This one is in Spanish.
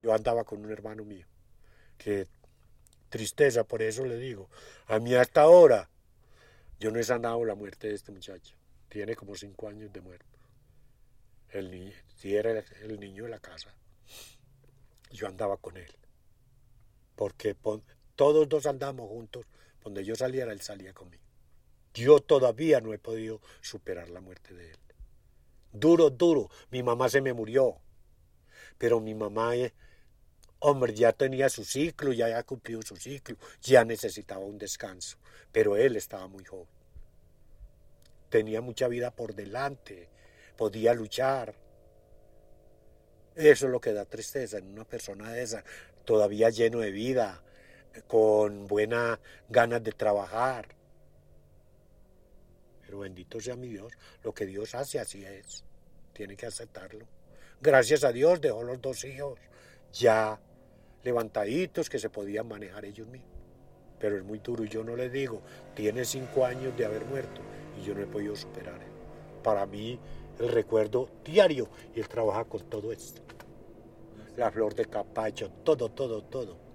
Yo andaba con un hermano mío, que tristeza, por eso le digo, a mí hasta ahora, yo no he sanado la muerte de este muchacho. Tiene como 5 años de muerto. Sí era el niño de la casa. Yo andaba con él, porque todos dos andábamos juntos. Donde yo saliera, él salía conmigo. Yo todavía no he podido superar la muerte de él. Duro, duro. Mi mamá se me murió, pero mi mamá, hombre, ya tenía su ciclo, ya había cumplido su ciclo, ya necesitaba un descanso, pero él estaba muy joven. Tenía mucha vida por delante, podía luchar. Eso es lo que da tristeza en una persona de esa, todavía lleno de vida, con buenas ganas de trabajar. Pero bendito sea mi Dios, lo que Dios hace así es, tiene que aceptarlo. Gracias a Dios dejó los 2 hijos ya levantaditos que se podían manejar ellos mismos. Pero es muy duro y yo no le digo, tiene 5 años de haber muerto y yo no he podido superar eso. Para mí el recuerdo diario y él trabaja con todo esto. La flor de capacho, todo, todo, todo.